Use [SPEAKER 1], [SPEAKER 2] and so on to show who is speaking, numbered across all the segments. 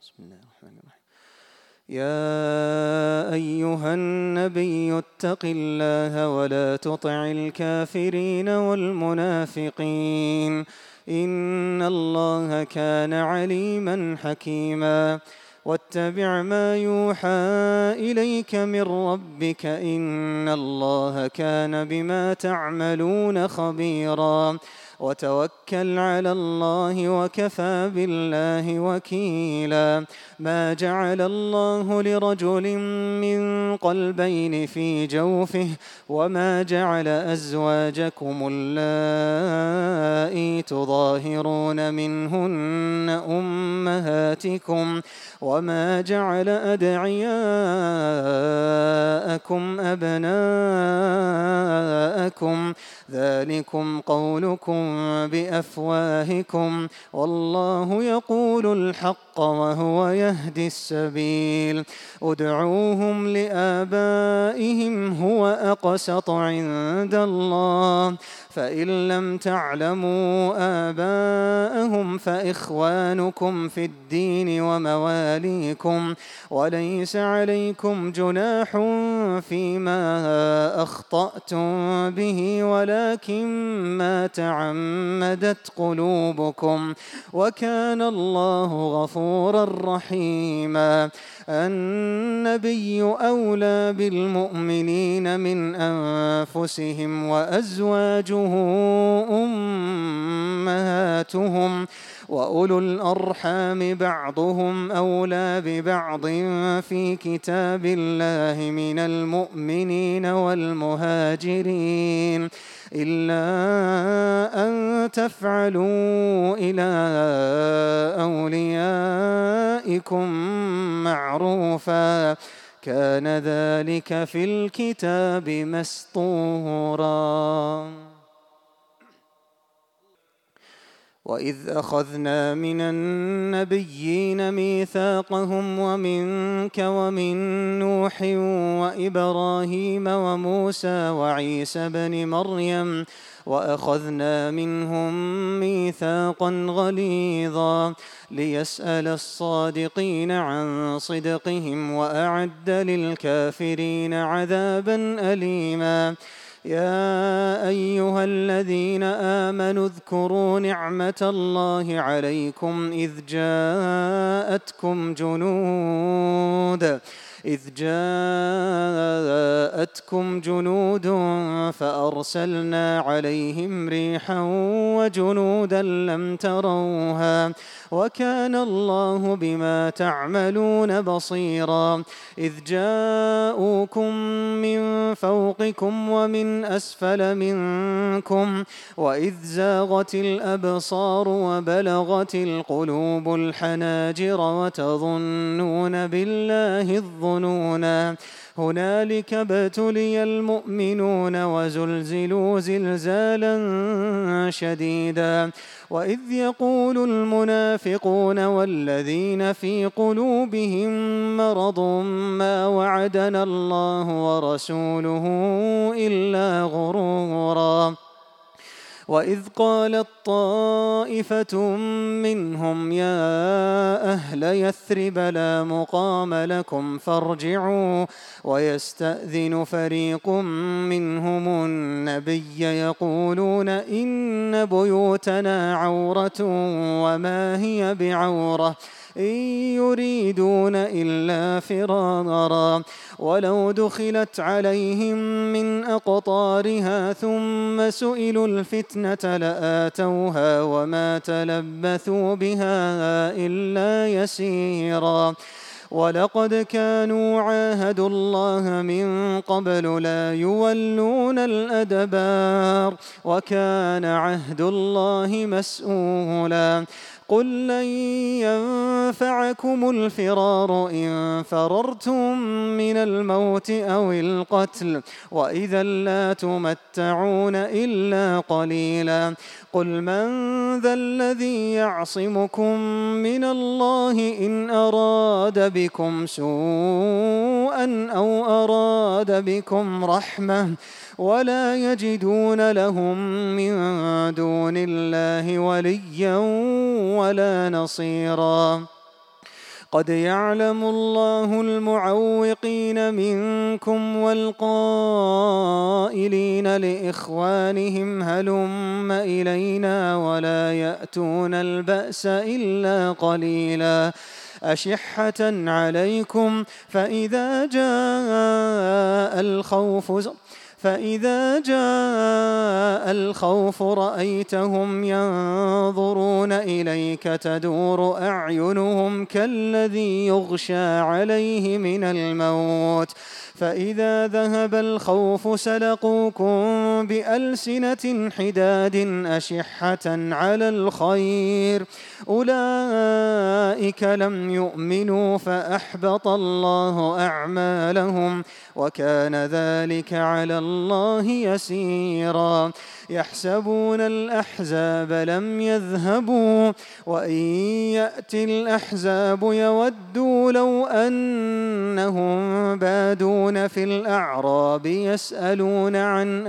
[SPEAKER 1] بسم الله الرحمن الرحيم. يا أيها النبي اتق الله ولا تطع الكافرين والمنافقين إن الله كان عليما حكيما. واتبع ما يوحى إليك من ربك إن الله كان بما تعملون خبيرا. وتوكل على الله وكفى بالله وكيلا. ما جعل الله لرجل من قلبين في جوفه وما جعل أزواجكم اللائي تظاهرون منهن أمهاتكم وما جعل أدعياءكم أبناءكم ذلكم قولكم بأفواهكم والله يقول الحق وهو يهدي السبيل. ادعوهم لآبائهم هو أقسط عند الله فإن لم تعلموا آباءهم فإخوانكم في الدين ومواليكم وليس عليكم جناح فيما أخطأتم به ولكن ما تعمدت قلوبكم وكان الله غفورا رحيما. النبي أولى بالمؤمنين من أنفسهم وأزواجه أمهاتهم وأولو الأرحام بعضهم أولى ببعض في كتاب الله من المؤمنين والمهاجرين إلا أن تفعلوا إلى أوليائكم معروفا كان ذلك في الكتاب مسطورا. وإذ أخذنا من النبيين ميثاقهم ومنك ومن نوح وإبراهيم وموسى وعيسى بن مريم وأخذنا منهم ميثاقا غليظا ليسأل الصادقين عن صدقهم وأعد للكافرين عذابا أليما. يا أيها الذين آمنوا اذكروا نعمة الله عليكم إذ جاءتكم جنود فأرسلنا عليهم ريحا وجنودا لم تروها وكان الله بما تعملون بصيرا. إذ جاءوكم من فوقكم ومن أسفل منكم وإذ زاغت الأبصار وبلغت القلوب الحناجر وتظنون بالله الظنونا هنالك ابتلي المؤمنون وزلزلوا زلزالا شديدا. وإذ يقول المنافقون والذين في قلوبهم مرض ما وعدنا الله ورسوله إلا غرورا. وإذ قالت طائفة منهم يا أهل يثرب لا مقام لكم فارجعوا ويستأذن فريق منهم النبي يقولون إن بيوتنا عورة وما هي بعورة إن يريدون إلا فرارا ولو دخلت عليهم من أقطارها ثم سئلوا الفتنة لآتوها وما تلبثوا بها إلا يسيرا. ولقد كانوا عاهدوا الله من قبل لا يولون الأدبار وكان عهد الله مسؤولا. قل لن ينفعكم الفرار إن فررتم من الموت أو القتل وإذا لا تمتعون إلا قليلا. قل من ذا الذي يعصمكم من الله إن أراد بكم سوءا أو أراد بكم رحمة ولا يجدون لهم من دون الله وليا ولا نصيرا. قد يعلم الله المعوقين منكم والقائلين لإخوانهم هلم إلينا ولا يأتون البأس إلا قليلا أشحة عليكم فإذا جاء الخوف رأيتهم ينظرون إليك تدور أعينهم كالذي يغشى عليه من الموت فإذا ذهب الخوف سلقوكم بألسنة حداد أشحة على الخير أولئك لم يؤمنوا فأحبط الله أعمالهم وكان ذلك على الله يسيرا يحسبون الأحزاب لم يذهبوا وإن يأتي الأحزاب يودوا لو أنهم بادون في الأعراب يسألون عن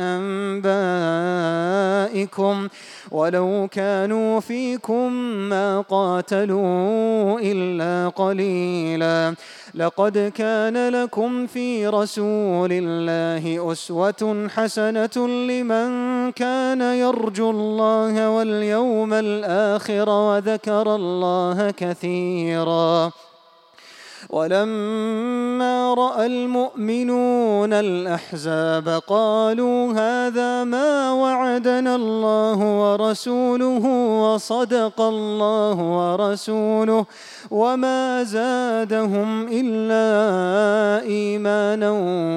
[SPEAKER 1] أنبائكم ولو كانوا فيكم ما قاتلوا إلا قليلا لقد كان لكم في رسول الله أسوة حسنة لمن كان يرجو الله واليوم الآخر وذكر الله كثيرا ولما رأى المؤمنون الأحزاب قالوا هذا ما وعدنا الله ورسوله وصدق الله ورسوله وما زادهم إلا إيمانا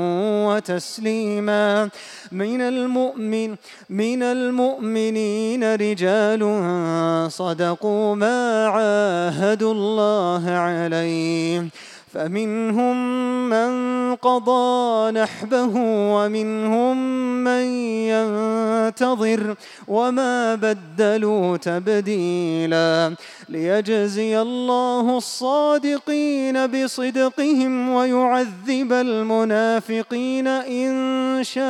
[SPEAKER 1] وتسليما من المؤمنين رجال صدقوا ما عاهدوا الله عليه فمنهم من قضى نحبه ومنهم من ينتظر وما بدلوا تبديلا ليجزي الله الصادقين بصدقهم ويعذب المنافقين إن شاء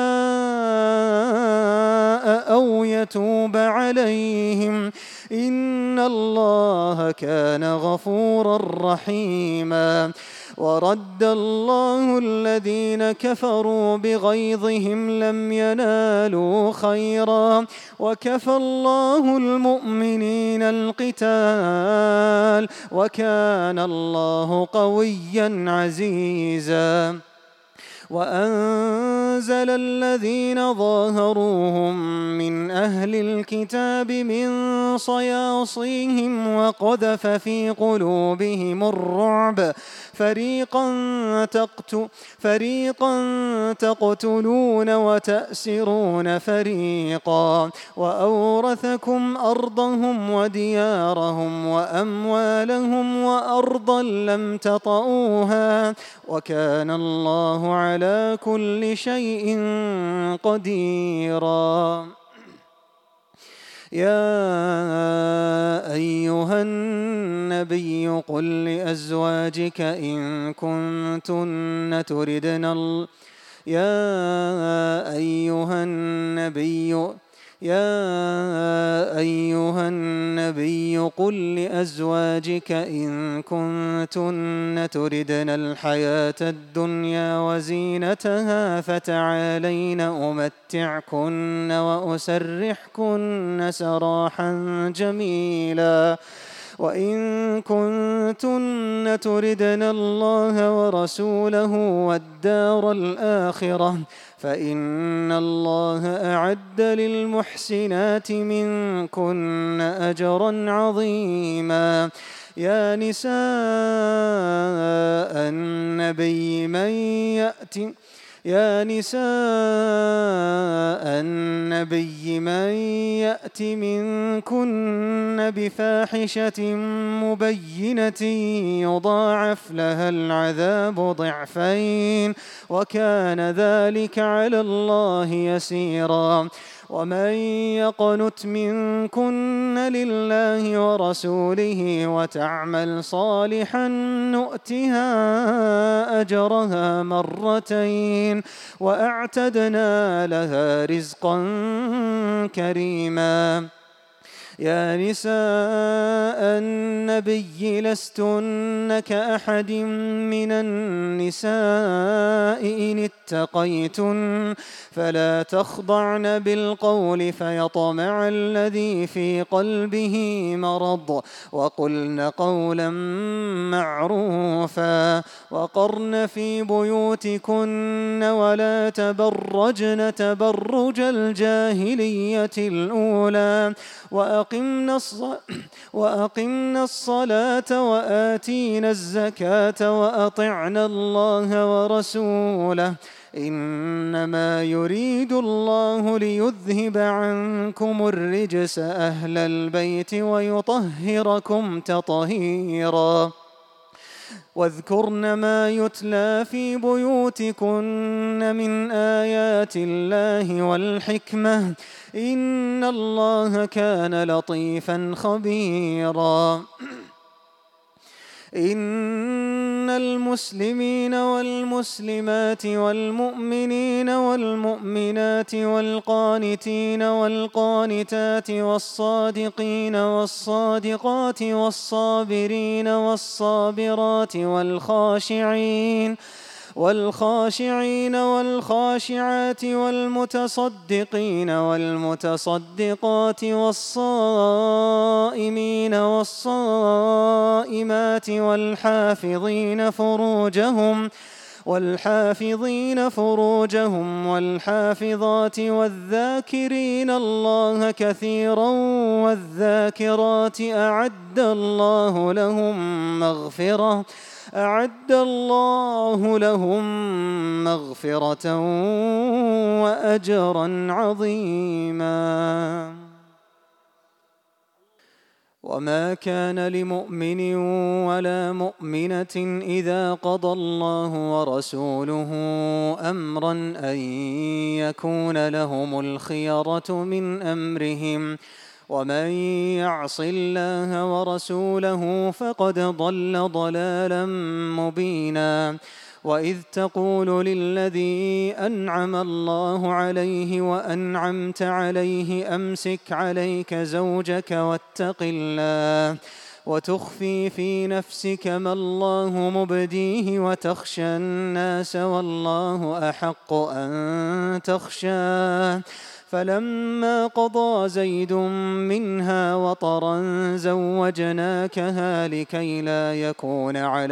[SPEAKER 1] أو يتوب عليهم إن الله كان غفورا رحيما ورد الله الذين كفروا بغيظهم لم ينالوا خيرا وكفى الله المؤمنين القتال وكان الله قويا عزيزا وأنزل الذين ظاهروهم من أهل الكتاب من صياصيهم وقذف في قلوبهم الرعب فريقا تقتلون وتأسرون فريقا وأورثكم أرضهم وديارهم وأموالهم وأرضا لم تطئوها وكان الله على كل شيء قديرا يا أيها النبي قل لأزواجك إن كنتن تردن يا أيها النبي قل لأزواجك إن كنتن تردن الحياة الدنيا وزينتها فتعالين أمتعكن وأسرحكن سراحا جميلا وإن كنتن تردن الله ورسوله والدار الآخرة فإن الله أعد للمحسنات منكن أجرا عظيما يا نساء النبي من يأت منكن بفاحشة مبينة يضاعف لها العذاب ضعفين وكان ذلك على الله يسيرا ومن يقنت منكن لله ورسوله وتعمل صالحا نؤتها أجرها مرتين وأعتدنا لها رزقا كريما يا نساء النبي لستن كأحد من النساء إن اتقيتن فلا تخضعن بالقول فيطمع الذي في قلبه مرض وقلن قولا معروفا وقرن في بيوتكن ولا تبرجن تبرج الجاهلية الأولى وأقمنا الصلاة وآتينا الزكاة وأطعنا الله ورسوله إنما يريد الله ليذهب عنكم الرجس أهل البيت ويطهركم تطهيرا واذكرن ما يتلى في بيوتكن من آيات الله والحكمة إن الله كان لطيفا خبيرا إن المسلمين والمسلمات والمؤمنين والمؤمنات والقانتين والقانتات والصادقين والصادقات والصابرين والصابرات والخاشعين والخاشعات والمتصدقين والمتصدقات والصائمين والصائمات والحافظين فروجهم والحافظات والذاكرين الله كثيرا والذاكرات أعد الله لهم مغفرة وأجرا عظيما وما كان لمؤمن ولا مؤمنة إذا قضى الله ورسوله أمرا أن يكون لهم الخيرة من أمرهم ومن يعص الله ورسوله فقد ضل ضلالا مبينا وإذ تقول للذي أنعم الله عليه وأنعمت عليه أمسك عليك زوجك واتق الله وتخفي في نفسك ما الله مبديه وتخشى الناس والله أحق أن تخشاه فلما قضى زيد منها وطرا زوجناكها لكي لا يكون على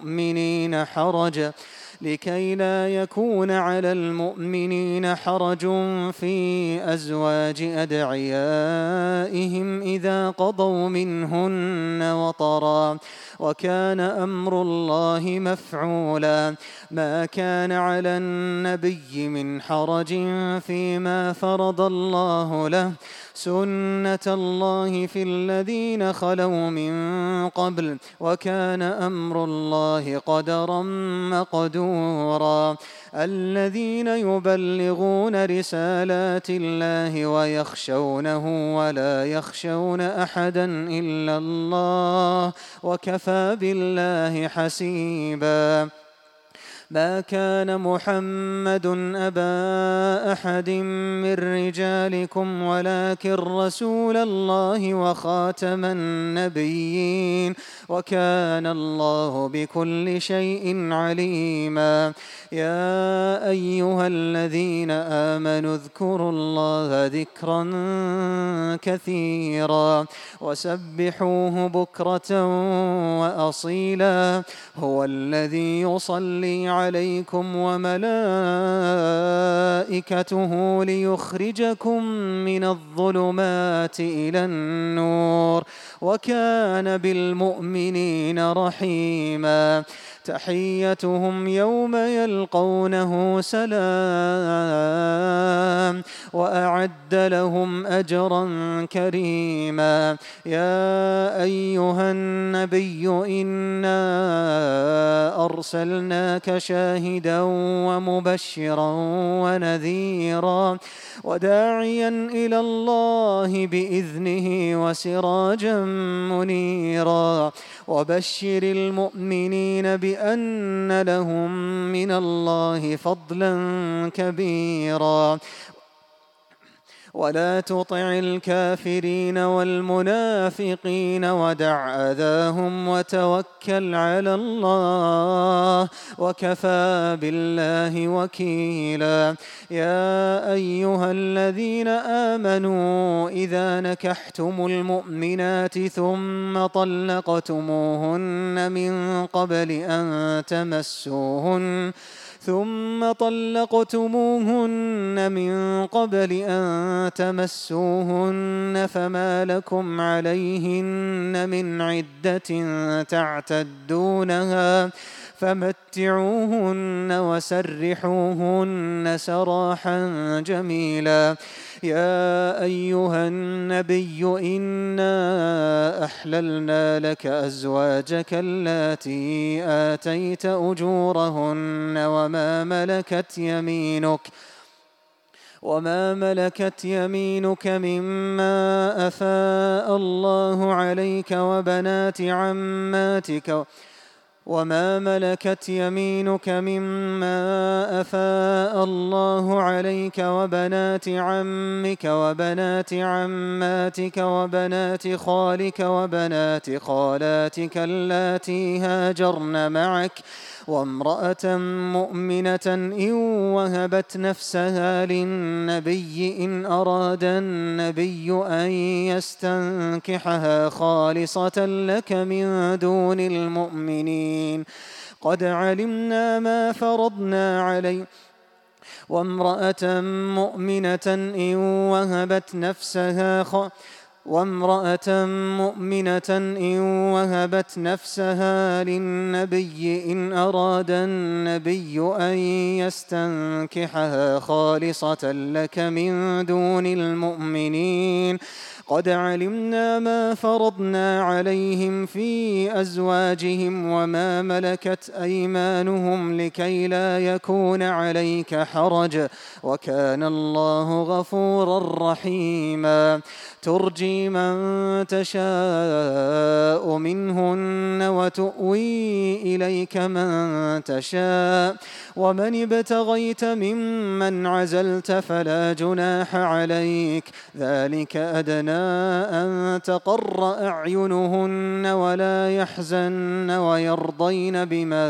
[SPEAKER 1] المؤمنين حرج في أزواج أدعيائهم إذا قضوا منهن وطرا وكان أمر الله مفعولا ما كان على النبي من حرج فيما فرض الله له سنة الله في الذين خلوا من قبل وكان أمر الله قدرا مقدورا الذين يبلغون رسالات الله ويخشونه ولا يخشون أحدا إلا الله وكفى بالله حسيبا ما كان محمد أبا أحد من رجالكم ولكن رسول الله وخاتم النبيين وكان الله بكل شيء عليما يا أيها الذين آمنوا اذكروا الله ذكرا كثيرا وسبحوه بكرة وأصيلا هو الذي يصلي عليكم وملائكته ليخرجكم من الظلمات إلى النور وكان بالمؤمنين رحيما تحيتهم يوم يلقونه سلام وأعد لهم أجرا كريما يا أيها النبي إنا أرسلناك شاهدا ومبشرا ونذيرا وداعيا إلى الله بإذنه وسراجا منيرا وبشر المؤمنين بأن لهم من الله فضلا كبيرا ولا تطع الكافرين والمنافقين ودع أذاهم وتوكل على الله وكفى بالله وكيلا. يا أيها الذين آمنوا إذا نكحتم المؤمنات ثم طلقتموهن من قبل أن تمسوهن فما لكم عليهن من عدة تعتدونها فمتعوهن وسرحوهن سراحا جميلا. يا أيها النبي إنا أحللنا لك أزواجك اللاتي آتيت أجورهن وما ملكت يمينك مما أفاء الله عليك وبنات عماتك وبنات عمك وبنات عماتك وبنات خالك وبنات خالاتك اللاتي هاجرن معك وامرأة مؤمنة إن وهبت نفسها للنبي إن أراد النبي أن يستنكحها خالصة لك من دون المؤمنين قد علمنا ما فرضنا عليه وامرأة مؤمنة إن وهبت نفسها للنبي إن أراد النبي أن يستنكحها خالصة لك من دون المؤمنين قد علمنا ما فرضنا عليهم في أزواجهم وما ملكت أيمانهم لكي لا يكون عليك حرج وكان الله غفورا رحيما. ترجي من تشاء منهن وتؤوي إليك من تشاء ومن ابتغيت ممن عزلت فلا جناح عليك ذلك أدنى أن تقر أعينهن ولا يحزن ويرضين بما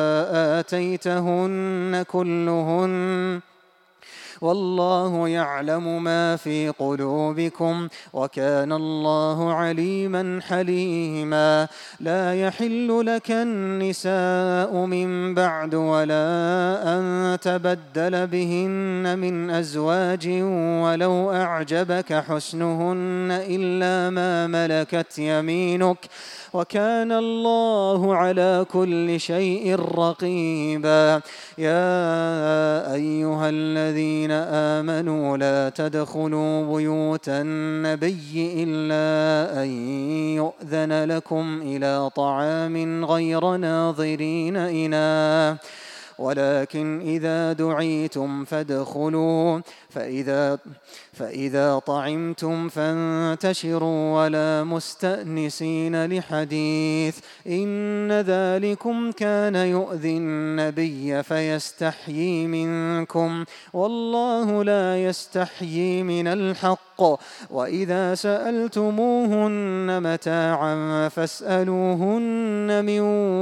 [SPEAKER 1] آتيتهن كلهن والله يعلم ما في قلوبكم وكان الله عليما حليما. لا يحل لك النساء من بعد ولا أن تبدل بهن من أزواج ولو أعجبك حسنهن إلا ما ملكت يمينك وكان الله على كل شيء رقيبا. يا أيها الذين آمنوا لا تدخلوا بيوت النبي إلا أن يؤذن لكم إلى طعام غير ناظرين إناه ولكن إذا دعيتم فادخلوا فإذا طعمتم فانتشروا ولا مستأنسين لحديث إن ذلكم كان يؤذي النبي فيستحيي منكم والله لا يستحيي من الحق وإذا سألتموهن متاعا فاسألوهن من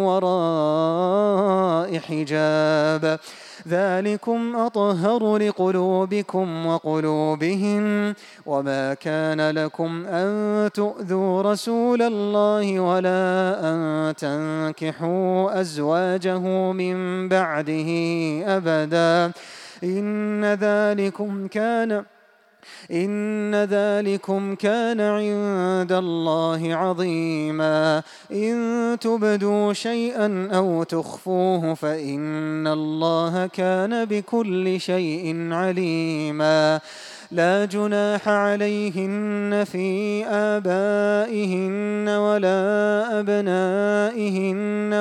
[SPEAKER 1] وراء حجاب ذلكم أطهر لقلوبكم وقلوبهم وما كان لكم أن تؤذوا رسول الله ولا أن تنكحوا أزواجه من بعده أبدا إن ذلكم كان عند الله عظيما. إن تبدوا شيئا أو تخفوه فإن الله كان بكل شيء عليما. لا جناح عليهن في آبائهن ولا أبنائهن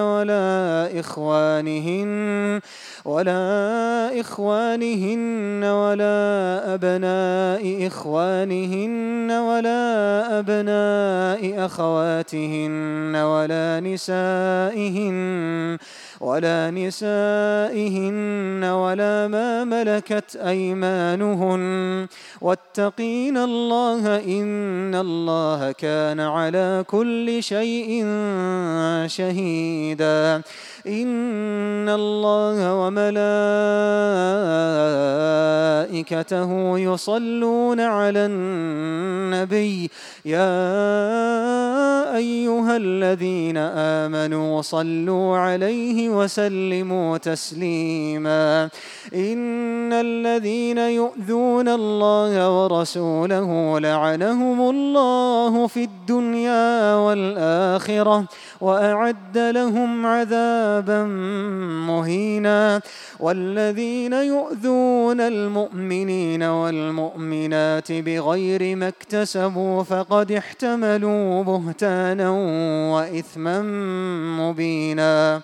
[SPEAKER 1] ولا إخوانهن ولا أبناء إخوانهن ولا أبناء أخواتهن ولا نسائهن ولا ما ملكت أيمانهن واتقين الله إن الله كان على كل شيء شهيدا إن الله وملائكته يصلون على النبي يا أيها الذين آمنوا صلوا عليه وسلموا تسليما إن الذين يؤذون الله ورسوله لعنهم الله في الدنيا والآخرة وأعد لهم عذابا مهينا والذين يؤذون المؤمنين والمؤمنات بغير ما اكتسبوا فقد احتملوا بهتانا وإثما مبينا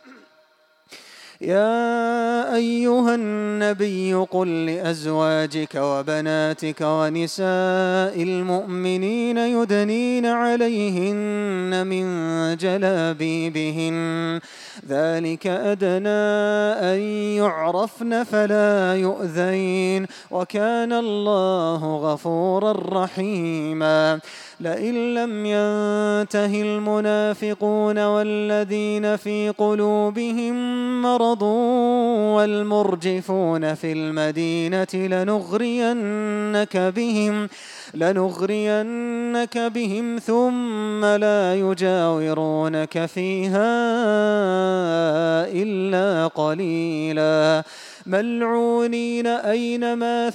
[SPEAKER 1] يا أيها النبي قل لأزواجك وبناتك ونساء المؤمنين يدنين عليهن من جلابيبهن ذلك أدنى أن يعرفن فلا يؤذين وكان الله غفورا رحيما لئن لم ينته المنافقون والذين في قلوبهم مرض والمرجفون في المدينة لنغرينك بهم ثم لا يجاورونك فيها إلا قليلا ملعونين أينما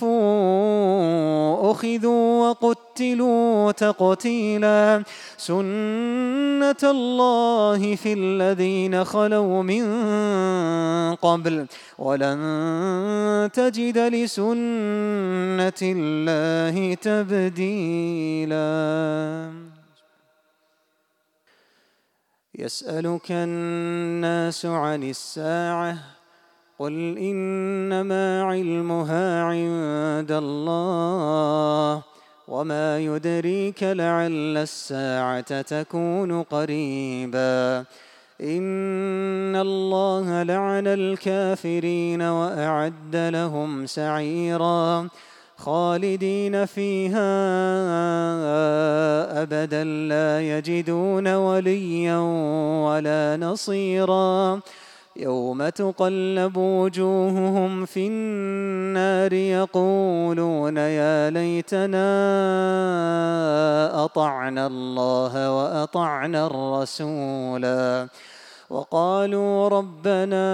[SPEAKER 1] ثقفوا أخذوا وقتلوا تقتيلا سنة الله في الذين خلوا من قبل ولن تجد لسنة الله تبديلا يسألك الناس عن الساعة قل إنما علمها عند الله وما يدريك لعل الساعة تكون قريبا إن الله لعن الكافرين وأعد لهم سعيرا خالدين فيها أبدا لا يجدون وليا ولا نصيرا يوم تقلب وجوههم في النار يقولون يا ليتنا أطعنا الله وأطعنا الرسولا وقالوا ربنا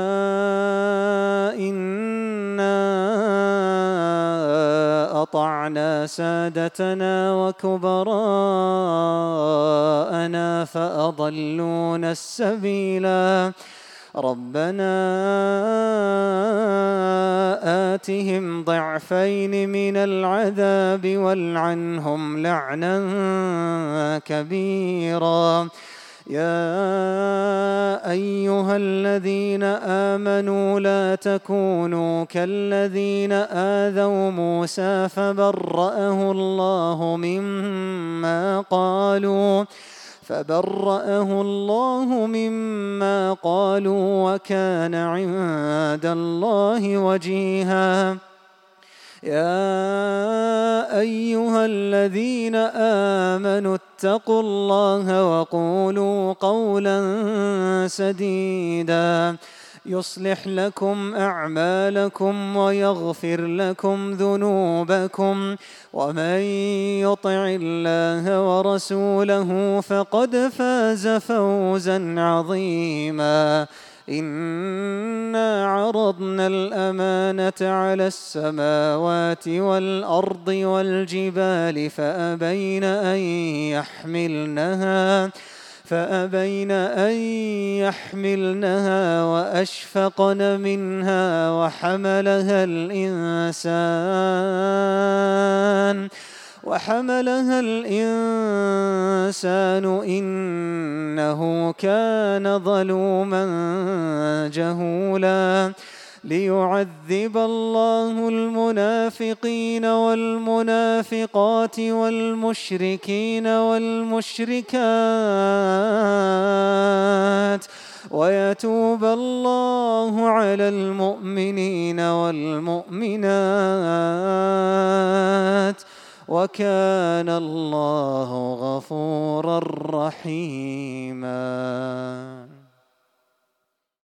[SPEAKER 1] إنا أطعنا سادتنا وكبراءنا فأضلونا السبيلا ربنا آتهم ضعفين من العذاب والعنهم لعنا كبيرا يا أيها الذين آمنوا لا تكونوا كالذين آذوا موسى فبرأه الله مما قالوا وكان عند الله وجيها يا أيها الذين آمنوا اتقوا الله وقولوا قولا سديدا يصلح لكم أعمالكم ويغفر لكم ذنوبكم ومن يطع الله ورسوله فقد فاز فوزا عظيما إنا عرضنا الأمانة على السماوات والأرض والجبال فأبين أن يحملنها وأشفقن منها وحملها الإنسان إنه كان ظلوما جهولا ليعذب الله المنافقين والمنافقات والمشركين والمشركات ويتوب الله على المؤمنين والمؤمنات وكان الله غفورا رحيما.